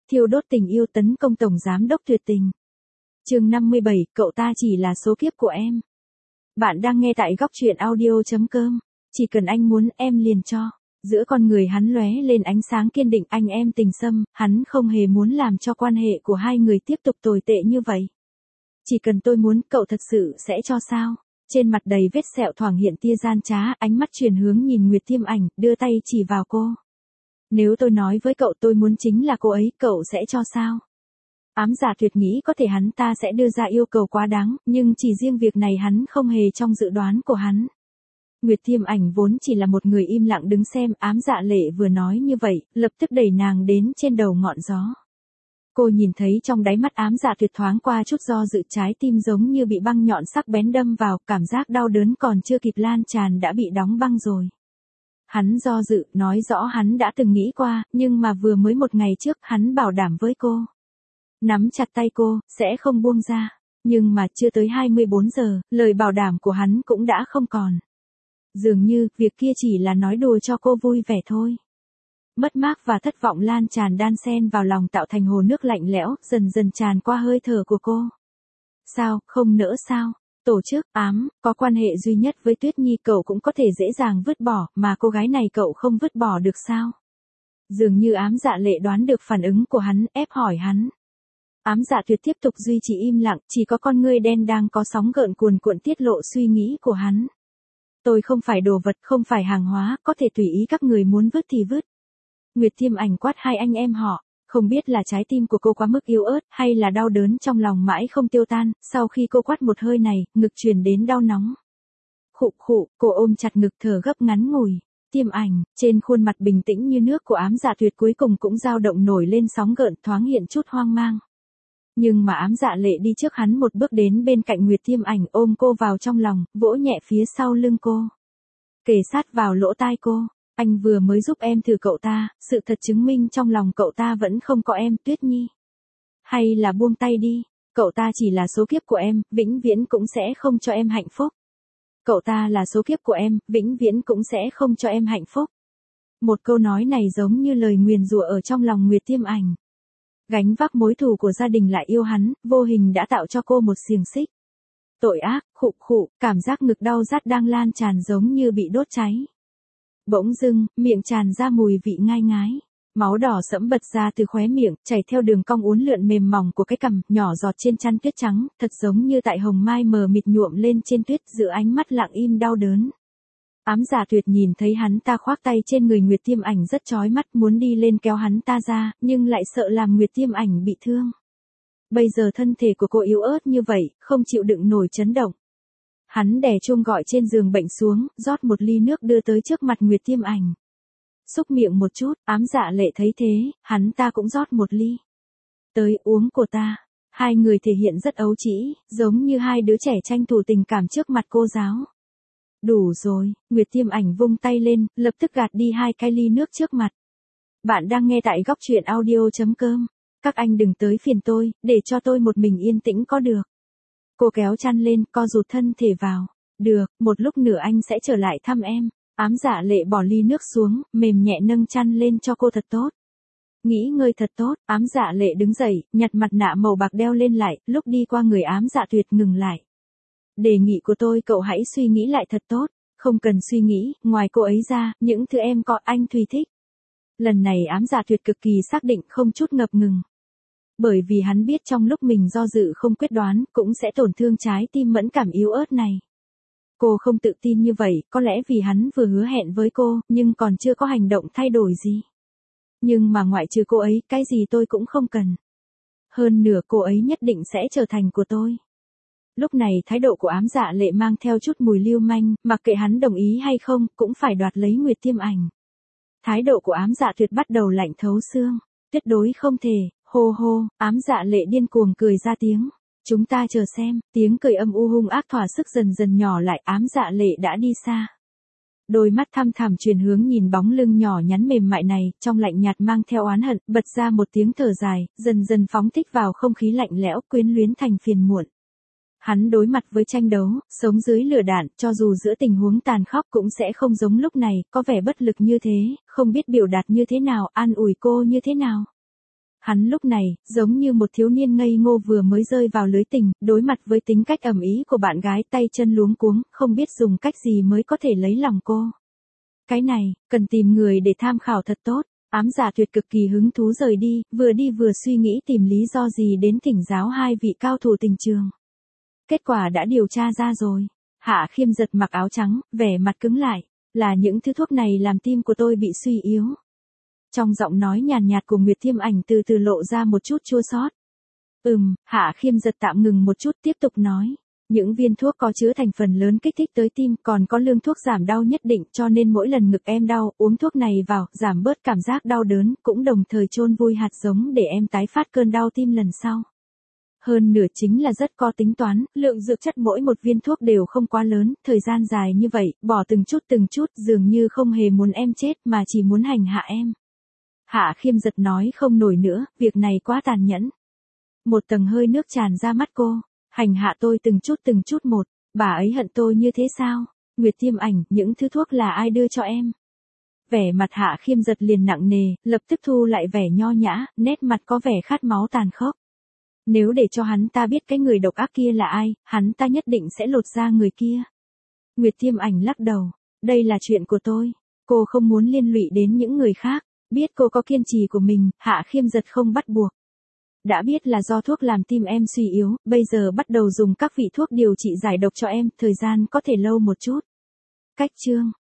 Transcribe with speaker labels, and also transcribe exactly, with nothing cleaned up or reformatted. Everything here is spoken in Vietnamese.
Speaker 1: thiêu đốt tình yêu tấn công tổng giám đốc tuyệt tình. Chương năm mươi bảy, cậu ta chỉ là số kiếp của em. Bạn đang nghe tại góc truyện audio chấm com. Chỉ cần anh muốn, em liền cho. Giữa con người hắn lóe lên ánh sáng kiên định, anh em tình xâm, hắn không hề muốn làm cho quan hệ của hai người tiếp tục tồi tệ như vậy. Chỉ cần tôi muốn, cậu thật sự sẽ cho sao? Trên mặt đầy vết sẹo thoảng hiện tia gian trá, ánh mắt chuyển hướng nhìn Nguyệt Thiêm Ảnh, đưa tay chỉ vào cô. Nếu tôi nói với cậu tôi muốn chính là cô ấy, cậu sẽ cho sao? Ám Dạ Tuyệt nghĩ có thể hắn ta sẽ đưa ra yêu cầu quá đáng, nhưng chỉ riêng việc này hắn không hề trong dự đoán của hắn. Nguyệt Thiêm Ảnh vốn chỉ là một người im lặng đứng xem, Ám Dạ Lệ vừa nói như vậy, lập tức đẩy nàng đến trên đầu ngọn gió. Cô nhìn thấy trong đáy mắt Ám Dạ Tuyệt thoáng qua chút do dự, trái tim giống như bị băng nhọn sắc bén đâm vào, cảm giác đau đớn còn chưa kịp lan tràn đã bị đóng băng rồi. Hắn do dự, nói rõ hắn đã từng nghĩ qua, nhưng mà vừa mới một ngày trước hắn bảo đảm với cô. Nắm chặt tay cô, sẽ không buông ra. Nhưng mà chưa tới hai mươi bốn giờ, lời bảo đảm của hắn cũng đã không còn. Dường như, việc kia chỉ là nói đùa cho cô vui vẻ thôi. Mất mát và thất vọng lan tràn đan xen vào lòng tạo thành hồ nước lạnh lẽo, dần dần tràn qua hơi thở của cô. Sao, không nỡ sao? Tổ chức, ám, có quan hệ duy nhất với Tuyết Nhi cậu cũng có thể dễ dàng vứt bỏ, mà cô gái này cậu không vứt bỏ được sao? Dường như Ám Dạ Lệ đoán được phản ứng của hắn, ép hỏi hắn. Ám Dạ Tuyệt tiếp tục duy trì im lặng, chỉ có con ngươi đen đang có sóng gợn cuồn cuộn tiết lộ suy nghĩ của hắn. Tôi không phải đồ vật, không phải hàng hóa, có thể tùy ý các người muốn vứt thì vứt. Nguyệt Thiêm Ảnh quát hai anh em họ, không biết là trái tim của cô quá mức yếu ớt, hay là đau đớn trong lòng mãi không tiêu tan, sau khi cô quát một hơi này, ngực truyền đến đau nóng. Khụ khụ, cô ôm chặt ngực thở gấp ngắn ngủi. Thiêm Ảnh, trên khuôn mặt bình tĩnh như nước của Ám Dạ Tuyệt cuối cùng cũng dao động nổi lên sóng gợn, thoáng hiện chút hoang mang. Nhưng mà Ám Dạ Lệ đi trước hắn một bước đến bên cạnh Nguyệt Thiêm Ảnh, ôm cô vào trong lòng, vỗ nhẹ phía sau lưng cô. Kề sát vào lỗ tai cô. Anh vừa mới giúp em thử cậu ta, sự thật chứng minh trong lòng cậu ta vẫn không có em, Tuyết Nhi. Hay là buông tay đi, cậu ta chỉ là số kiếp của em, vĩnh viễn cũng sẽ không cho em hạnh phúc. Cậu ta là số kiếp của em, vĩnh viễn cũng sẽ không cho em hạnh phúc. Một câu nói này giống như lời nguyền rủa ở trong lòng Nguyệt Thiêm Ảnh. Gánh vác mối thù của gia đình lại yêu hắn, vô hình đã tạo cho cô một xiềng xích. Tội ác, khụ khụ, cảm giác ngực đau rát đang lan tràn giống như bị đốt cháy. Bỗng dưng, miệng tràn ra mùi vị ngai ngái. Máu đỏ sẫm bật ra từ khóe miệng, chảy theo đường cong uốn lượn mềm mỏng của cái cằm, nhỏ giọt trên chăn tuyết trắng, thật giống như tại hồng mai mờ mịt nhuộm lên trên tuyết, giữa ánh mắt lặng im đau đớn. Ám Dạ Tuyệt nhìn thấy hắn ta khoác tay trên người Nguyệt Thiêm Ảnh rất chói mắt, muốn đi lên kéo hắn ta ra, nhưng lại sợ làm Nguyệt Thiêm Ảnh bị thương. Bây giờ thân thể của cô yếu ớt như vậy, không chịu đựng nổi chấn động. Hắn đè chuông gọi trên giường bệnh xuống, rót một ly nước đưa tới trước mặt Nguyệt Thiêm Ảnh. Xúc miệng một chút, Ám Dạ Lệ thấy thế, hắn ta cũng rót một ly. Tới, uống của ta. Hai người thể hiện rất ấu trĩ, giống như hai đứa trẻ tranh thủ tình cảm trước mặt cô giáo. Đủ rồi, Nguyệt Thiêm Ảnh vung tay lên, lập tức gạt đi hai cái ly nước trước mặt. Bạn đang nghe tại góc truyện audio chấm com. Các anh đừng tới phiền tôi, để cho tôi một mình yên tĩnh có được. Cô kéo chăn lên, co rụt thân thể vào. Được, một lúc nữa anh sẽ trở lại thăm em. Ám Dạ Lệ bỏ ly nước xuống, mềm nhẹ nâng chăn lên cho cô thật tốt. Nghĩ ngơi thật tốt, Ám Dạ Lệ đứng dậy, nhặt mặt nạ màu bạc đeo lên lại, lúc đi qua người Ám Dạ Tuyệt ngừng lại. Đề nghị của tôi cậu hãy suy nghĩ lại thật tốt, không cần suy nghĩ, ngoài cô ấy ra, những thứ em có anh Thùy thích. Lần này Ám Dạ Tuyệt cực kỳ xác định, không chút ngập ngừng. Bởi vì hắn biết trong lúc mình do dự không quyết đoán, cũng sẽ tổn thương trái tim mẫn cảm yếu ớt này. Cô không tự tin như vậy, có lẽ vì hắn vừa hứa hẹn với cô, nhưng còn chưa có hành động thay đổi gì. Nhưng mà ngoại trừ cô ấy, cái gì tôi cũng không cần. Hơn nửa cô ấy nhất định sẽ trở thành của tôi. Lúc này thái độ của Ám Dạ Lệ mang theo chút mùi lưu manh, mặc kệ hắn đồng ý hay không, cũng phải đoạt lấy Nguyệt Thiêm Ảnh. Thái độ của Ám Dạ Tuyệt bắt đầu lạnh thấu xương. Tuyệt đối không thể, hô hô, Ám Dạ Lệ điên cuồng cười ra tiếng. Chúng ta chờ xem, tiếng cười âm u hung ác thỏa sức dần dần nhỏ lại, Ám Dạ Lệ đã đi xa. Đôi mắt thăm thẳm chuyển hướng nhìn bóng lưng nhỏ nhắn mềm mại này, trong lạnh nhạt mang theo oán hận, bật ra một tiếng thở dài, dần dần phóng thích vào không khí lạnh lẽo, quyến luyến thành phiền muộn. Hắn đối mặt với tranh đấu, sống dưới lửa đạn, cho dù giữa tình huống tàn khốc cũng sẽ không giống lúc này, có vẻ bất lực như thế, không biết biểu đạt như thế nào, an ủi cô như thế nào. Hắn lúc này, giống như một thiếu niên ngây ngô vừa mới rơi vào lưới tình, đối mặt với tính cách ầm ĩ của bạn gái tay chân luống cuống, không biết dùng cách gì mới có thể lấy lòng cô. Cái này, cần tìm người để tham khảo thật tốt. Ám Dạ Tuyệt cực kỳ hứng thú rời đi, vừa đi vừa suy nghĩ tìm lý do gì đến thỉnh giáo hai vị cao thủ tình trường. Kết quả đã điều tra ra rồi. Hạ Khiêm giật mặc áo trắng, vẻ mặt cứng lại. Là những thứ thuốc này làm tim của tôi bị suy yếu. Trong giọng nói nhàn nhạt của Nguyệt Thiêm Ảnh từ từ lộ ra một chút chua xót. Ừm, Hạ Khiêm giật tạm ngừng một chút tiếp tục nói. Những viên thuốc có chứa thành phần lớn kích thích tới tim, còn có lượng thuốc giảm đau nhất định, cho nên mỗi lần ngực em đau, uống thuốc này vào, giảm bớt cảm giác đau đớn, cũng đồng thời chôn vùi hạt giống để em tái phát cơn đau tim lần sau. Hơn nửa chính là rất có tính toán, lượng dược chất mỗi một viên thuốc đều không quá lớn, thời gian dài như vậy, bỏ từng chút từng chút, dường như không hề muốn em chết mà chỉ muốn hành hạ em. Hạ Khiêm giật nói không nổi nữa, việc này quá tàn nhẫn. Một tầng hơi nước tràn ra mắt cô. Hành hạ tôi từng chút từng chút một, bà ấy hận tôi như thế sao? Nguyệt Thiêm Ảnh, những thứ thuốc là ai đưa cho em? Vẻ mặt Hạ Khiêm giật liền nặng nề, lập tức thu lại vẻ nho nhã, nét mặt có vẻ khát máu tàn khốc. Nếu để cho hắn ta biết cái người độc ác kia là ai, hắn ta nhất định sẽ lột da người kia. Nguyệt Thiêm Ảnh lắc đầu, đây là chuyện của tôi, cô không muốn liên lụy đến những người khác, biết cô có kiên trì của mình, Hạ Khiêm giật không bắt buộc. Đã biết là do thuốc làm tim em suy yếu, bây giờ bắt đầu dùng các vị thuốc điều trị giải độc cho em, thời gian có thể lâu một chút. Cách chương